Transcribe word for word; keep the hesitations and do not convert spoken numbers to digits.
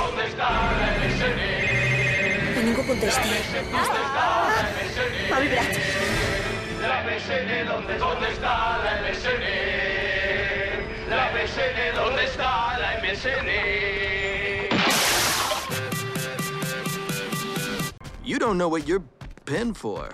¿Dónde está la M S N? Que ningú contesti. ¿Dónde está la M S N? Ha vibrat. La M S N, ¿dónde, dónde está la M S N? La M S N, ¿dónde está la M S N? You don't know what you're paying for.